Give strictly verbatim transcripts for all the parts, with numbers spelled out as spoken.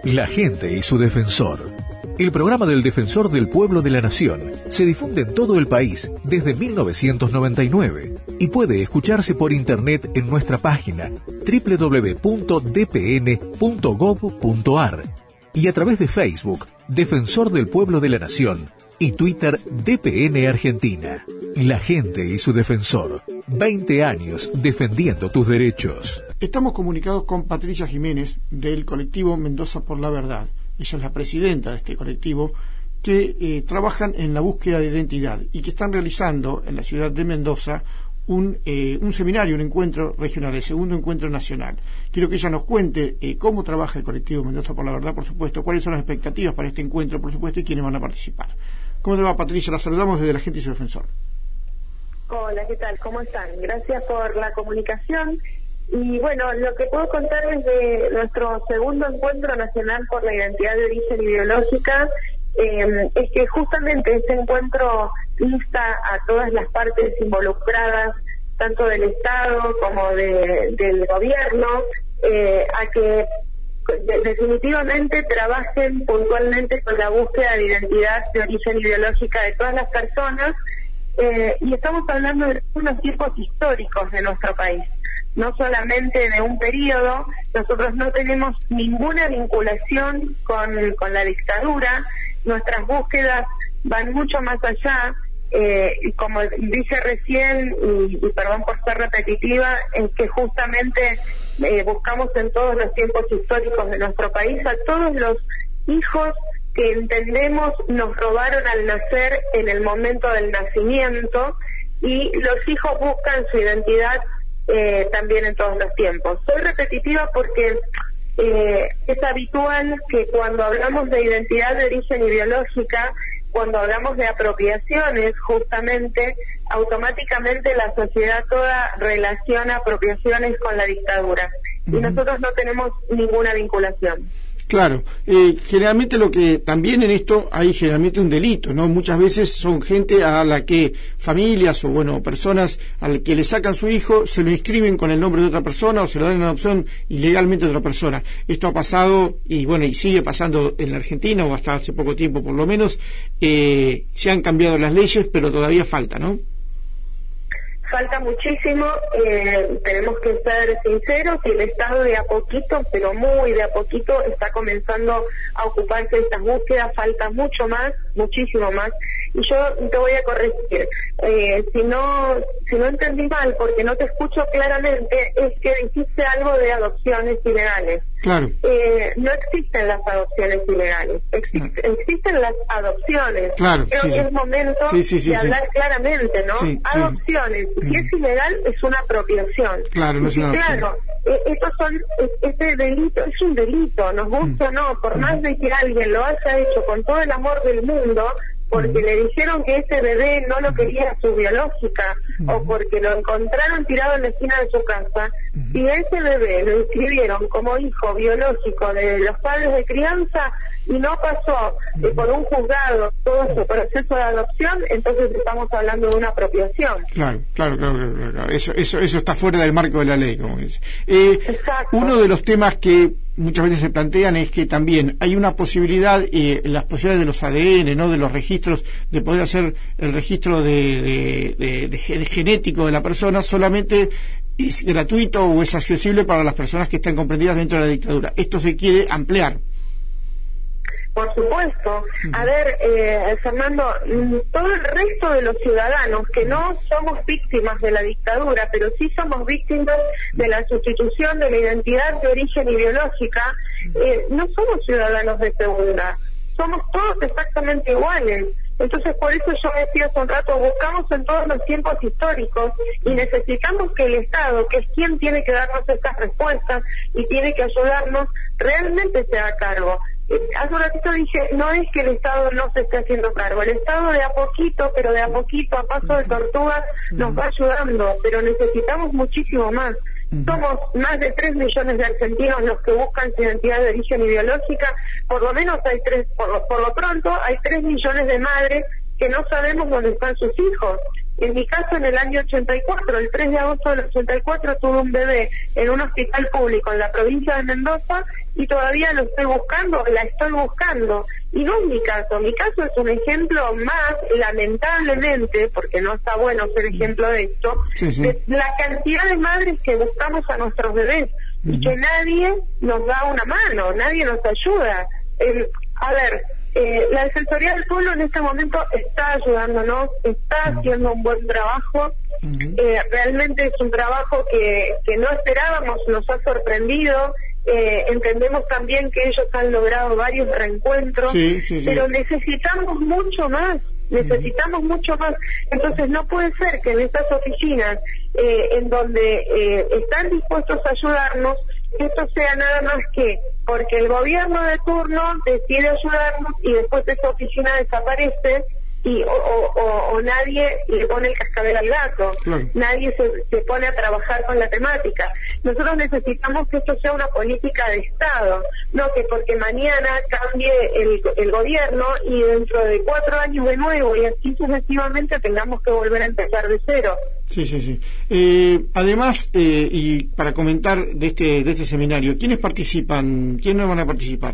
La gente y su defensor. El programa del Defensor del Pueblo de la Nación se difunde en todo el país desde mil novecientos noventa y nueve y puede escucharse por internet en nuestra página doble u doble u doble u punto d p n punto gov punto a r y a través de Facebook, Defensor del Pueblo de la Nación, y Twitter, D P N Argentina. La gente y su defensor. veinte años defendiendo tus derechos. Estamos comunicados con Patricia Jiménez, del colectivo Mendoza por la Verdad. Ella es la presidenta de este colectivo, que eh, trabajan en la búsqueda de identidad y que están realizando en la ciudad de Mendoza un, eh, un seminario, un encuentro regional, el segundo encuentro nacional. Quiero que ella nos cuente eh, cómo trabaja el colectivo Mendoza por la Verdad, por supuesto, cuáles son las expectativas para este encuentro, por supuesto, y quiénes van a participar. ¿Cómo te va, Patricia? La saludamos desde La Gente y su Defensor. Hola, ¿qué tal? ¿Cómo están? Gracias por la comunicación. Y bueno, lo que puedo contarles de nuestro segundo encuentro nacional por la identidad de origen ideológica eh, es que justamente este encuentro insta a todas las partes involucradas, tanto del Estado como de, del gobierno, eh, a que de, definitivamente trabajen puntualmente con la búsqueda de identidad de origen ideológica de todas las personas, eh, y estamos hablando de unos tiempos históricos de nuestro país. No solamente de un periodo, nosotros no tenemos ninguna vinculación con, con la dictadura, nuestras búsquedas van mucho más allá, eh, y como dije recién, y, y perdón por ser repetitiva, es que justamente eh, buscamos en todos los tiempos históricos de nuestro país a todos los hijos que entendemos nos robaron al nacer en el momento del nacimiento, y los hijos buscan su identidad Eh, también en todos los tiempos. Soy repetitiva porque eh, es habitual que cuando hablamos de identidad de origen ideológica, cuando hablamos de apropiaciones, justamente, automáticamente la sociedad toda relaciona apropiaciones con la dictadura. Uh-huh. Y nosotros no tenemos ninguna vinculación. Claro, eh, generalmente lo que también en esto hay generalmente un delito, ¿no? Muchas veces son gente a la que familias o bueno personas al que le sacan su hijo, se lo inscriben con el nombre de otra persona o se lo dan en adopción ilegalmente a otra persona. Esto ha pasado y bueno y sigue pasando en la Argentina, o hasta hace poco tiempo por lo menos. Eh, se han cambiado las leyes, pero todavía falta, ¿no? Falta muchísimo, eh, tenemos que ser sinceros, y el Estado de a poquito, pero muy de a poquito, está comenzando a ocuparse de estas búsquedas. Falta mucho más, muchísimo más, y yo te voy a corregir, eh, si no si no entendí mal, porque no te escucho claramente, es que dijiste algo de adopciones ilegales. Claro. Eh, no existen las adopciones ilegales, Exist, no. existen las adopciones. Claro, Creo sí, que sí. es momento sí, sí, sí, de hablar sí. claramente, ¿no? Sí, adopciones, sí. si es ilegal, es una apropiación. Claro, no es una adopción. Claro, eh, estos son, es, este delito es un delito, nos gusta o no, por más de que alguien lo haya hecho con todo el amor del mundo, porque le dijeron que ese bebé no lo quería su biológica, uh-huh. o porque lo encontraron tirado en la esquina de su casa, uh-huh. si a ese bebé lo inscribieron como hijo biológico de los padres de crianza y no pasó uh-huh. eh, por un juzgado todo su proceso de adopción, entonces estamos hablando de una apropiación. Claro, claro, claro, claro, claro. Eso, eso, eso está fuera del marco de la ley, como dice. Eh, Exacto. Uno de los temas que muchas veces se plantean es que también hay una posibilidad, eh, las posibilidades de los A D N, no de los registros, de poder hacer el registro de, de, de, de genético de la persona, solamente es gratuito o es accesible para las personas que están comprendidas dentro de la dictadura. Esto se quiere ampliar. Por supuesto. A ver, eh, Fernando, todo el resto de los ciudadanos que no somos víctimas de la dictadura, pero sí somos víctimas de la sustitución de la identidad de origen ideológica, eh, no somos ciudadanos de segunda, somos todos exactamente iguales. Entonces, por eso yo decía hace un rato, buscamos en todos los tiempos históricos y necesitamos que el Estado, que es quien tiene que darnos estas respuestas y tiene que ayudarnos, realmente se haga cargo. Hace un ratito dije, no es que el Estado no se esté haciendo cargo, el Estado de a poquito, pero de a poquito, a paso de tortuga, nos va ayudando, pero necesitamos muchísimo más. Somos más de tres millones de argentinos los que buscan su identidad de origen ideológica, por lo menos hay tres, por lo, por lo pronto hay tres millones de madres que no sabemos dónde están sus hijos. En mi caso, en el año ochenta y cuatro, el tres de agosto del ochenta y cuatro, tuve un bebé en un hospital público en la provincia de Mendoza y todavía lo estoy buscando, la estoy buscando. Y no es mi caso, mi caso es un ejemplo más, lamentablemente, porque no está bueno ser ejemplo de esto, sí, sí. de la cantidad de madres que buscamos a nuestros bebés uh-huh. y que nadie nos da una mano, nadie nos ayuda. Eh, a ver, eh, la Defensoría del Pueblo en este momento está ayudándonos, está uh-huh. haciendo un buen trabajo. Uh-huh. Eh, realmente es un trabajo que, que no esperábamos, nos ha sorprendido. Eh, entendemos también que ellos han logrado varios reencuentros, sí, sí, sí. pero necesitamos mucho más, necesitamos uh-huh. mucho más. Entonces no puede ser que en estas oficinas, eh, en donde eh, están dispuestos a ayudarnos, esto sea nada más que porque el gobierno de turno decide ayudarnos y después esa oficina desaparece y o, o, o, o nadie le pone el cascabel al gato, claro. nadie se, se pone a trabajar con la temática. Nosotros necesitamos que esto sea una política de Estado, no que porque mañana cambie el, el gobierno y dentro de cuatro años de nuevo y así sucesivamente tengamos que volver a empezar de cero. Sí, sí, sí. Eh, además, eh, y para comentar de este de este seminario, ¿quiénes participan? ¿Quiénes van a participar?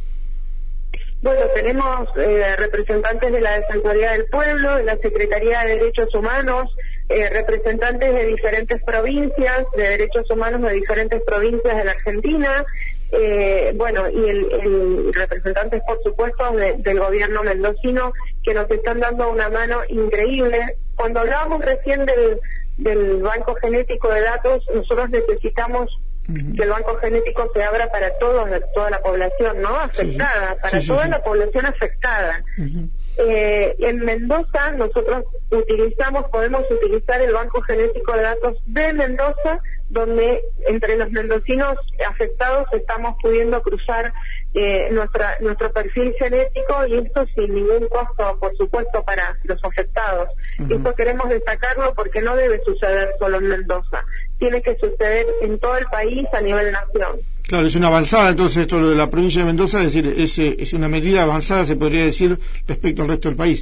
Bueno, tenemos eh, representantes de la Defensoría del Pueblo, de la Secretaría de Derechos Humanos, eh, representantes de diferentes provincias, de derechos humanos de diferentes provincias de la Argentina, eh, bueno, y el, el representantes, por supuesto, de, del gobierno mendocino, que nos están dando una mano increíble. Cuando hablábamos recién del, del banco genético de datos, nosotros necesitamos que el banco genético se abra para todos, toda la población, ¿no? Afectada, sí, sí. para sí, sí, toda sí. la población afectada. Uh-huh. Eh, en Mendoza nosotros utilizamos, podemos utilizar el banco genético de datos de Mendoza, donde entre los mendocinos afectados estamos pudiendo cruzar eh, nuestra, nuestro perfil genético y esto sin ningún costo, por supuesto, para los afectados. Uh-huh. Esto queremos destacarlo porque no debe suceder solo en Mendoza, tiene que suceder en todo el país a nivel nación. Claro, es una avanzada entonces esto de la provincia de Mendoza, es decir, es, es una medida avanzada, se podría decir, respecto al resto del país.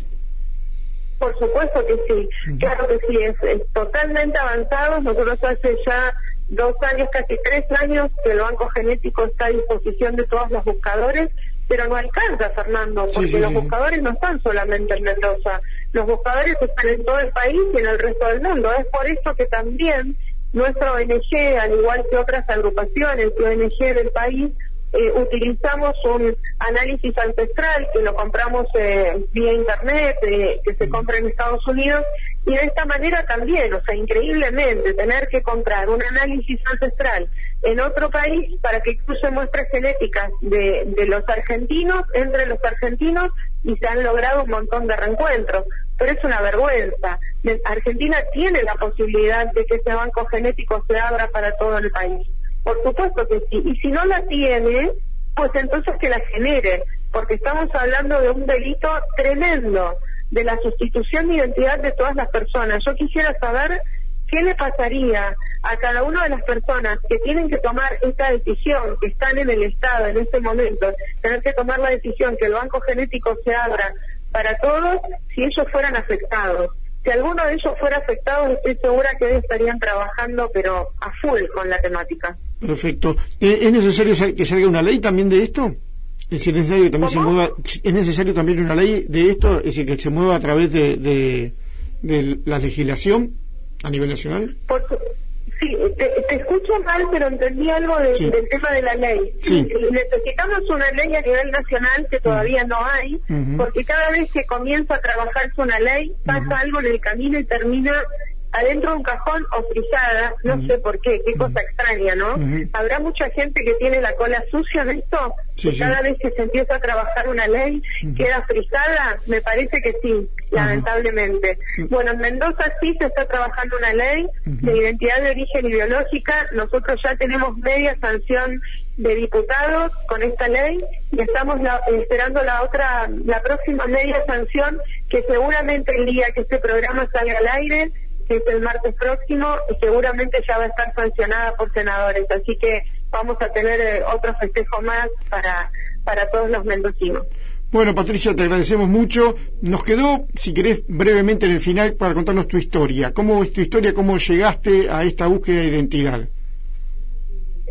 Por supuesto que sí, uh-huh. claro que sí, es, es totalmente avanzado. Nosotros hace ya dos años, casi tres años, que el banco genético está a disposición de todos los buscadores, pero no alcanza, Fernando, porque sí, sí, los sí. buscadores no están solamente en Mendoza, los buscadores están en todo el país y en el resto del mundo. Es por eso que también nuestra O N G, al igual que otras agrupaciones O N G del país, eh, utilizamos un análisis ancestral que lo compramos eh, vía internet, eh, que se compra en Estados Unidos, y de esta manera también, o sea, increíblemente, tener que comprar un análisis ancestral en otro país para que cruce muestras genéticas de, de los argentinos, entre los argentinos, y se han logrado un montón de reencuentros. Pero es una vergüenza. Argentina tiene la posibilidad de que ese banco genético se abra para todo el país. Por supuesto que sí. Y si no la tiene, pues entonces que la genere, porque estamos hablando de un delito tremendo, de la sustitución de identidad de todas las personas. Yo quisiera saber qué le pasaría a cada una de las personas que tienen que tomar esta decisión, que están en el Estado en este momento, tener que tomar la decisión que el banco genético se abra para todos, si ellos fueran afectados. Si alguno de ellos fuera afectado, estoy segura que ellos estarían trabajando, pero a full con la temática. Perfecto. ¿Es necesario que salga una ley también de esto? Es decir, ¿es necesario que también se mueva, es necesario también una ley de esto, es decir, que se mueva a través de, de, de la legislación a nivel nacional? Por su... Sí, te, te escucho mal, pero entendí algo de, sí. del tema de la ley. Sí. Necesitamos una ley a nivel nacional que todavía no hay, uh-huh. porque cada vez que comienza a trabajarse una ley, pasa uh-huh. algo en el camino y termina adentro de un cajón o frisada, no uh-huh. sé por qué, qué uh-huh. cosa extraña, ¿no? Uh-huh. ¿Habrá mucha gente que tiene la cola sucia en esto? Sí, que cada sí. vez que se empieza a trabajar una ley uh-huh. queda frisada, me parece que sí, uh-huh. lamentablemente. Uh-huh. Bueno, en Mendoza sí se está trabajando una ley uh-huh. de identidad de origen y biológica. Nosotros ya tenemos media sanción de diputados con esta ley y estamos la, esperando la otra, la próxima media sanción, que seguramente el día que este programa salga al aire, que es el martes próximo, y seguramente ya va a estar sancionada por senadores, así que vamos a tener eh, otro festejo más para, para todos los mendocinos. Bueno, Patricia, te agradecemos mucho. Nos quedó, si querés, brevemente en el final para contarnos tu historia. ¿Cómo es tu historia? ¿Cómo llegaste a esta búsqueda de identidad?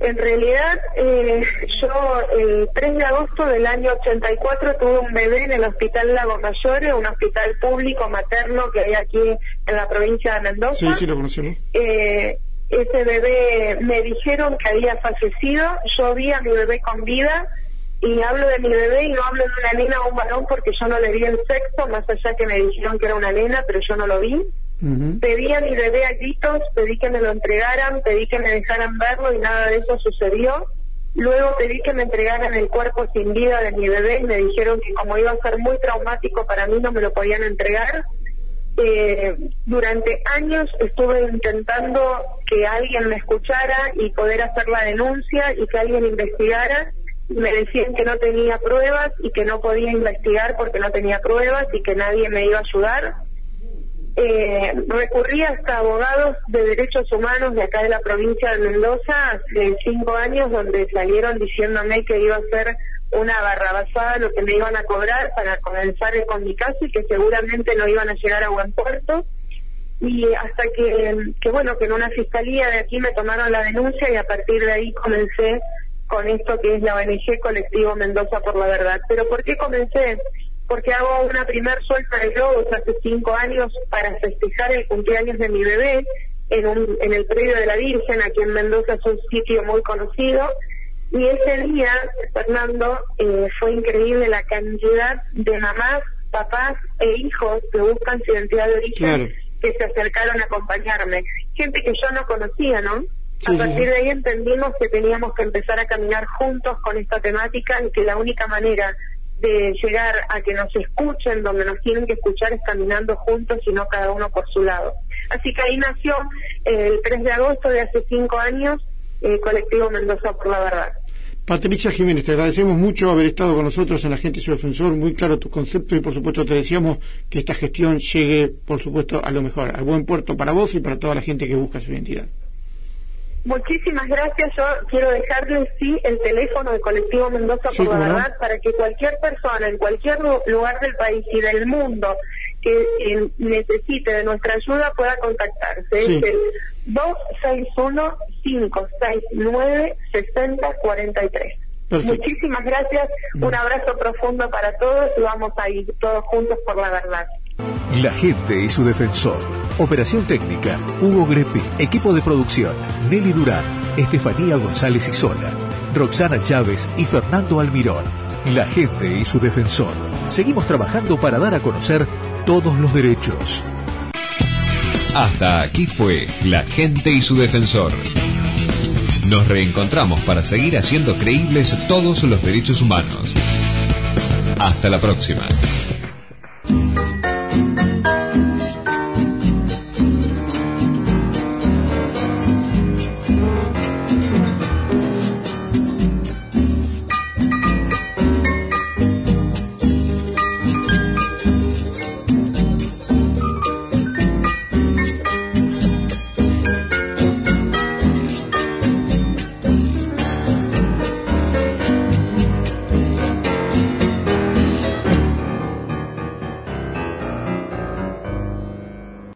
En realidad, eh, yo el tres de agosto del año ochenta y cuatro tuve un bebé en el Hospital Lago Mayores, un hospital público materno que hay aquí en la provincia de Mendoza. Sí, sí, lo conocemos. Eh, ese bebé me dijeron que había fallecido, yo vi a mi bebé con vida, y hablo de mi bebé y no hablo de una nena o un varón porque yo no le vi el sexo, más allá que me dijeron que era una nena, pero yo no lo vi. Uh-huh. Pedí a mi bebé a gritos, pedí que me lo entregaran, pedí que me dejaran verlo y nada de eso sucedió. Luego pedí que me entregaran el cuerpo sin vida de mi bebé y me dijeron que como iba a ser muy traumático para mí no me lo podían entregar. Eh, durante años estuve intentando que alguien me escuchara y poder hacer la denuncia y que alguien investigara. Me decían que no tenía pruebas y que no podía investigar porque no tenía pruebas y que nadie me iba a ayudar. Eh, recurrí hasta abogados de derechos humanos de acá de la provincia de Mendoza hace cinco años, donde salieron diciéndome que iba a ser una barrabasada lo que me iban a cobrar para comenzar con mi caso y que seguramente no iban a llegar a buen puerto. Y hasta que, que bueno, que en una fiscalía de aquí me tomaron la denuncia y a partir de ahí comencé con esto que es la O N G Colectivo Mendoza por la Verdad. ¿Pero por qué comencé? Porque hago una primer suelta de globos hace cinco años para festejar el cumpleaños de mi bebé en, un, en el predio de la Virgen, aquí en Mendoza, es un sitio muy conocido. Y ese día, Fernando, eh, fue increíble la cantidad de mamás, papás e hijos que buscan su identidad de origen, claro, que se acercaron a acompañarme. Gente que yo no conocía, ¿no? Sí, a partir de ahí entendimos que teníamos que empezar a caminar juntos con esta temática y que la única manera de llegar a que nos escuchen donde nos tienen que escuchar es caminando juntos y no cada uno por su lado. Así que ahí nació eh, el tres de agosto de hace cinco años el eh, Colectivo Mendoza por la Verdad. Patricia Jiménez, te agradecemos mucho haber estado con nosotros en La Gente y su Defensor, muy claro tu concepto y por supuesto te deseamos que esta gestión llegue por supuesto a lo mejor, al buen puerto para vos y para toda la gente que busca su identidad. Muchísimas gracias. Yo quiero dejarles sí el teléfono del Colectivo Mendoza sí, por la Verdad no? para que cualquier persona en cualquier lugar del país y del mundo que eh, necesite de nuestra ayuda pueda contactarse. Sí. Es el dos seis uno, cinco seis nueve, seis cero cuatro tres. Perfecto. Muchísimas gracias, un abrazo profundo para todos y vamos a ir todos juntos por la verdad. La Gente y su Defensor. Operación técnica, Hugo Grepi. Equipo de producción, Nelly Durán, Estefanía González Isola, Roxana Chávez y Fernando Almirón. La Gente y su Defensor. Seguimos trabajando para dar a conocer todos los derechos. Hasta aquí fue La Gente y su Defensor. Nos reencontramos para seguir haciendo creíbles todos los derechos humanos. Hasta la próxima.